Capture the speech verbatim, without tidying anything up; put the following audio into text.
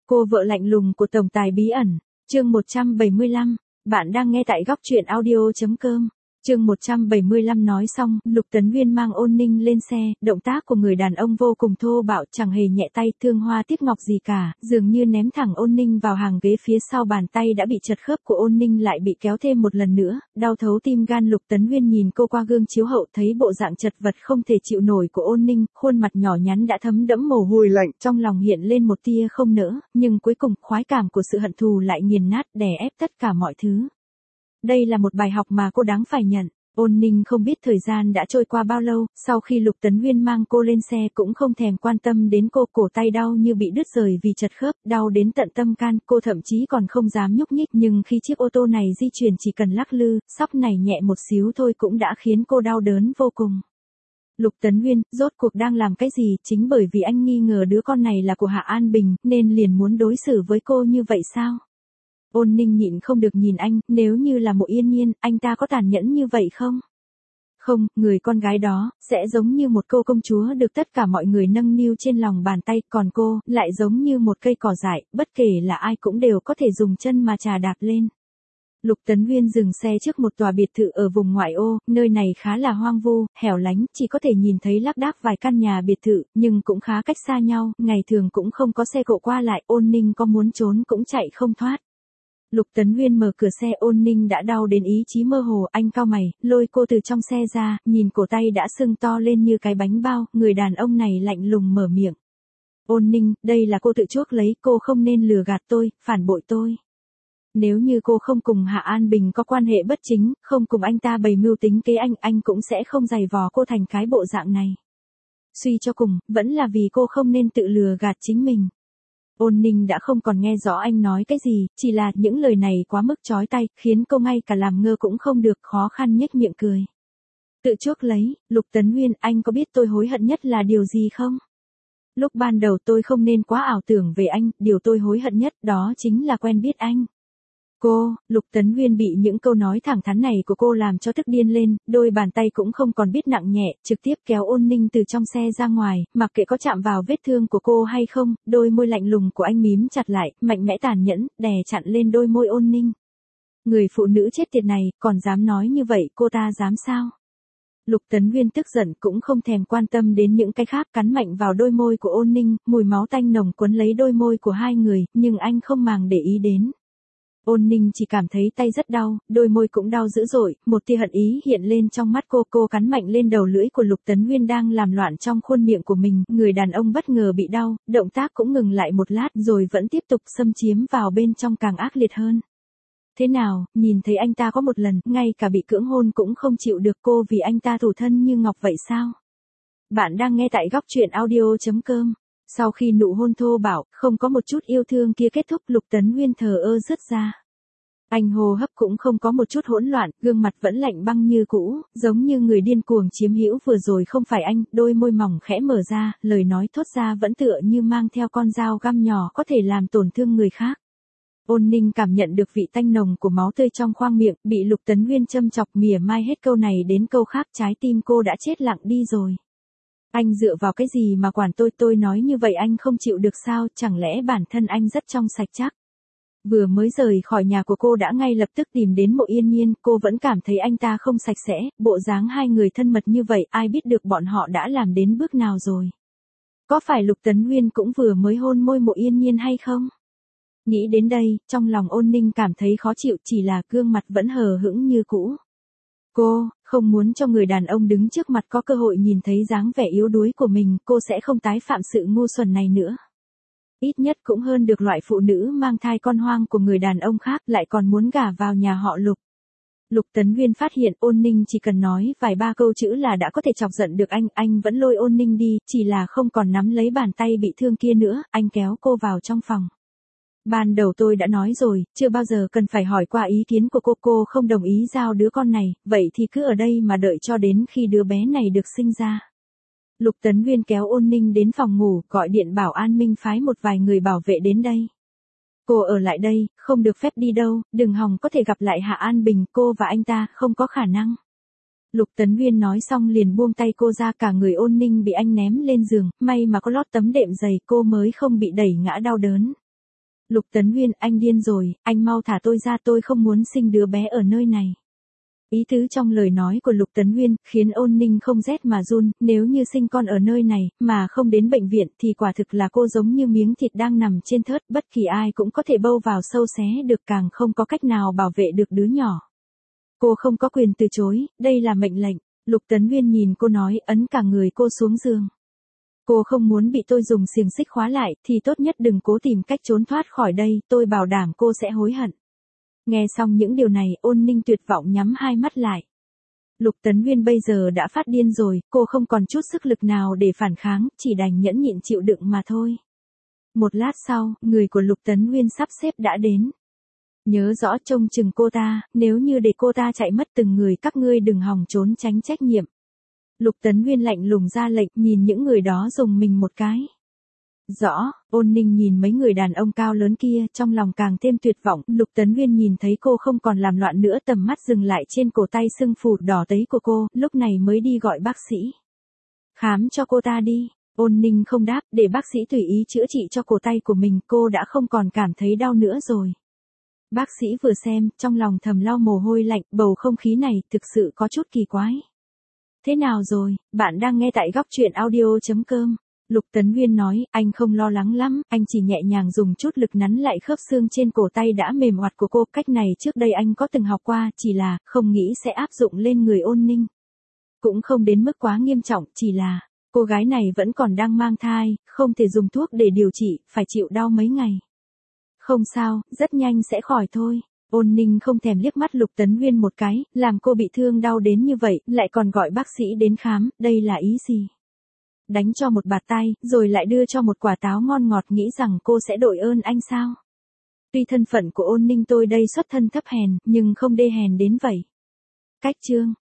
Cô vợ lạnh lùng của tổng tài bí ẩn, chương một trăm bảy mươi lăm, bạn đang nghe tại góc truyện audio.com. Chương một trăm bảy mươi lăm nói xong, Lục Tấn Nguyên mang Ôn Ninh lên xe, động tác của người đàn ông vô cùng thô bạo, chẳng hề nhẹ tay thương hoa tiếc ngọc gì cả, dường như ném thẳng Ôn Ninh vào hàng ghế phía sau, bàn tay đã bị chật khớp của Ôn Ninh lại bị kéo thêm một lần nữa, đau thấu tim gan. Lục Tấn Nguyên nhìn cô qua gương chiếu hậu, thấy bộ dạng chật vật không thể chịu nổi của Ôn Ninh, khuôn mặt nhỏ nhắn đã thấm đẫm mồ hôi lạnh, trong lòng hiện lên một tia không nỡ, nhưng cuối cùng khoái cảm của sự hận thù lại nghiền nát đè ép tất cả mọi thứ. Đây là một bài học mà cô đáng phải nhận. Ôn Ninh không biết thời gian đã trôi qua bao lâu, sau khi Lục Tấn Nguyên mang cô lên xe cũng không thèm quan tâm đến cô, cổ tay đau như bị đứt rời vì chật khớp, đau đến tận tâm can, cô thậm chí còn không dám nhúc nhích, nhưng khi chiếc ô tô này di chuyển chỉ cần lắc lư, sóc này nhẹ một xíu thôi cũng đã khiến cô đau đớn vô cùng. Lục Tấn Nguyên, rốt cuộc đang làm cái gì? Chính bởi vì anh nghi ngờ đứa con này là của Hạ An Bình, nên liền muốn đối xử với cô như vậy sao? Ôn Ninh nhịn không được nhìn anh, nếu như là Mộ Yên Nhiên, anh ta có tàn nhẫn như vậy không? Không, người con gái đó, sẽ giống như một cô công chúa được tất cả mọi người nâng niu trên lòng bàn tay, còn cô, lại giống như một cây cỏ dại, bất kể là ai cũng đều có thể dùng chân mà chà đạp lên. Lục Tấn Nguyên dừng xe trước một tòa biệt thự ở vùng ngoại ô, nơi này khá là hoang vu, hẻo lánh, chỉ có thể nhìn thấy lác đác vài căn nhà biệt thự, nhưng cũng khá cách xa nhau, ngày thường cũng không có xe cộ qua lại, Ôn Ninh có muốn trốn cũng chạy không thoát. Lục Tấn Nguyên mở cửa xe, Ôn Ninh đã đau đến ý chí mơ hồ, anh cau mày, lôi cô từ trong xe ra, nhìn cổ tay đã sưng to lên như cái bánh bao, người đàn ông này lạnh lùng mở miệng. Ôn Ninh, đây là cô tự chuốc lấy, cô không nên lừa gạt tôi, phản bội tôi. Nếu như cô không cùng Hạ An Bình có quan hệ bất chính, không cùng anh ta bày mưu tính kế anh, anh cũng sẽ không giày vò cô thành cái bộ dạng này. Suy cho cùng, vẫn là vì cô không nên tự lừa gạt chính mình. Ôn Ninh đã không còn nghe rõ anh nói cái gì, chỉ là những lời này quá mức chói tai, khiến cô ngay cả làm ngơ cũng không được, khó khăn nhếch miệng cười. Tự chuốc lấy, Lục Tấn Nguyên, anh có biết tôi hối hận nhất là điều gì không? Lúc ban đầu tôi không nên quá ảo tưởng về anh, điều tôi hối hận nhất đó chính là quen biết anh. Cô, Lục Tấn Nguyên bị những câu nói thẳng thắn này của cô làm cho tức điên lên, đôi bàn tay cũng không còn biết nặng nhẹ, trực tiếp kéo Ôn Ninh từ trong xe ra ngoài, mặc kệ có chạm vào vết thương của cô hay không, đôi môi lạnh lùng của anh mím chặt lại, mạnh mẽ tàn nhẫn, đè chặn lên đôi môi Ôn Ninh. Người phụ nữ chết tiệt này, còn dám nói như vậy, cô ta dám sao? Lục Tấn Nguyên tức giận cũng không thèm quan tâm đến những cái khác, cắn mạnh vào đôi môi của Ôn Ninh, mùi máu tanh nồng cuốn lấy đôi môi của hai người, nhưng anh không màng để ý đến. Ôn Ninh chỉ cảm thấy tay rất đau, đôi môi cũng đau dữ dội, một tia hận ý hiện lên trong mắt cô, cô cắn mạnh lên đầu lưỡi của Lục Tấn Nguyên đang làm loạn trong khuôn miệng của mình, người đàn ông bất ngờ bị đau, động tác cũng ngừng lại một lát rồi vẫn tiếp tục xâm chiếm vào bên trong càng ác liệt hơn. Thế nào, nhìn thấy anh ta có một lần, ngay cả bị cưỡng hôn cũng không chịu được, cô vì anh ta thủ thân như ngọc vậy sao? Bạn đang nghe tại góc truyện audio.com. Sau khi nụ hôn thô bạo, không có một chút yêu thương kia kết thúc, Lục Tấn Nguyên thờ ơ rứt ra. Anh hô hấp cũng không có một chút hỗn loạn, gương mặt vẫn lạnh băng như cũ, giống như người điên cuồng chiếm hữu vừa rồi không phải anh, đôi môi mỏng khẽ mở ra, lời nói thốt ra vẫn tựa như mang theo con dao găm nhỏ có thể làm tổn thương người khác. Ôn Ninh cảm nhận được vị tanh nồng của máu tươi trong khoang miệng, bị Lục Tấn Nguyên châm chọc mỉa mai hết câu này đến câu khác, trái tim cô đã chết lặng đi rồi. Anh dựa vào cái gì mà quản tôi, tôi nói như vậy anh không chịu được sao, chẳng lẽ bản thân anh rất trong sạch chắc? Vừa mới rời khỏi nhà của cô đã ngay lập tức tìm đến Mộ Yên Nhiên, cô vẫn cảm thấy anh ta không sạch sẽ, bộ dáng hai người thân mật như vậy, ai biết được bọn họ đã làm đến bước nào rồi. Có phải Lục Tấn Nguyên cũng vừa mới hôn môi Mộ Yên Nhiên hay không? Nghĩ đến đây, trong lòng Ôn Ninh cảm thấy khó chịu, chỉ là gương mặt vẫn hờ hững như cũ. Cô, không muốn cho người đàn ông đứng trước mặt có cơ hội nhìn thấy dáng vẻ yếu đuối của mình, cô sẽ không tái phạm sự ngu xuẩn này nữa. Ít nhất cũng hơn được loại phụ nữ mang thai con hoang của người đàn ông khác lại còn muốn gả vào nhà họ Lục. Lục Tấn Nguyên phát hiện Ôn Ninh chỉ cần nói vài ba câu chữ là đã có thể chọc giận được anh, anh vẫn lôi Ôn Ninh đi, chỉ là không còn nắm lấy bàn tay bị thương kia nữa, anh kéo cô vào trong phòng. Ban đầu tôi đã nói rồi, chưa bao giờ cần phải hỏi qua ý kiến của cô, cô không đồng ý giao đứa con này, vậy thì cứ ở đây mà đợi cho đến khi đứa bé này được sinh ra. Lục Tấn Nguyên kéo Ôn Ninh đến phòng ngủ, gọi điện bảo an ninh phái một vài người bảo vệ đến đây. Cô ở lại đây, không được phép đi đâu, đừng hòng có thể gặp lại Hạ An Bình, cô và anh ta không có khả năng. Lục Tấn Nguyên nói xong liền buông tay cô ra, cả người Ôn Ninh bị anh ném lên giường, may mà có lót tấm đệm dày cô mới không bị đẩy ngã đau đớn. Lục Tấn Nguyên, anh điên rồi, anh mau thả tôi ra, tôi không muốn sinh đứa bé ở nơi này. Ý tứ trong lời nói của Lục Tấn Nguyên khiến Ôn Ninh không rét mà run, nếu như sinh con ở nơi này, mà không đến bệnh viện thì quả thực là cô giống như miếng thịt đang nằm trên thớt, bất kỳ ai cũng có thể bâu vào sâu xé được, càng không có cách nào bảo vệ được đứa nhỏ. Cô không có quyền từ chối, đây là mệnh lệnh. Lục Tấn Nguyên nhìn cô nói, ấn cả người cô xuống giường. Cô không muốn bị tôi dùng xiềng xích khóa lại, thì tốt nhất đừng cố tìm cách trốn thoát khỏi đây, tôi bảo đảm cô sẽ hối hận. Nghe xong những điều này, Ôn Ninh tuyệt vọng nhắm hai mắt lại. Lục Tấn Nguyên bây giờ đã phát điên rồi, cô không còn chút sức lực nào để phản kháng, chỉ đành nhẫn nhịn chịu đựng mà thôi. Một lát sau, người của Lục Tấn Nguyên sắp xếp đã đến. Nhớ rõ trông chừng cô ta, nếu như để cô ta chạy mất từng người các ngươi đừng hòng trốn tránh trách nhiệm. Lục Tấn Nguyên lạnh lùng ra lệnh, nhìn những người đó dùng mình một cái. Rõ, Ôn Ninh nhìn mấy người đàn ông cao lớn kia, trong lòng càng thêm tuyệt vọng, Lục Tấn Nguyên nhìn thấy cô không còn làm loạn nữa, tầm mắt dừng lại trên cổ tay sưng phù đỏ tấy của cô, lúc này mới đi gọi bác sĩ. Khám cho cô ta đi. Ôn Ninh không đáp, để bác sĩ tùy ý chữa trị cho cổ tay của mình, cô đã không còn cảm thấy đau nữa rồi. Bác sĩ vừa xem, trong lòng thầm lau mồ hôi lạnh, bầu không khí này thực sự có chút kỳ quái. Thế nào rồi, bạn đang nghe tại góc truyện audio chấm com. Lục Tấn Nguyên nói, anh không lo lắng lắm, anh chỉ nhẹ nhàng dùng chút lực nắn lại khớp xương trên cổ tay đã mềm oặt của cô. Cách này trước đây anh có từng học qua, chỉ là, không nghĩ sẽ áp dụng lên người Ôn Ninh. Cũng không đến mức quá nghiêm trọng, chỉ là, cô gái này vẫn còn đang mang thai, không thể dùng thuốc để điều trị, phải chịu đau mấy ngày. Không sao, rất nhanh sẽ khỏi thôi. Ôn Ninh không thèm liếc mắt Lục Tấn Nguyên một cái, làm cô bị thương đau đến như vậy, lại còn gọi bác sĩ đến khám, đây là ý gì? Đánh cho một bạt tay, rồi lại đưa cho một quả táo ngon ngọt, nghĩ rằng cô sẽ đội ơn anh sao? Tuy thân phận của Ôn Ninh tôi đây xuất thân thấp hèn, nhưng không đê hèn đến vậy. Cách chương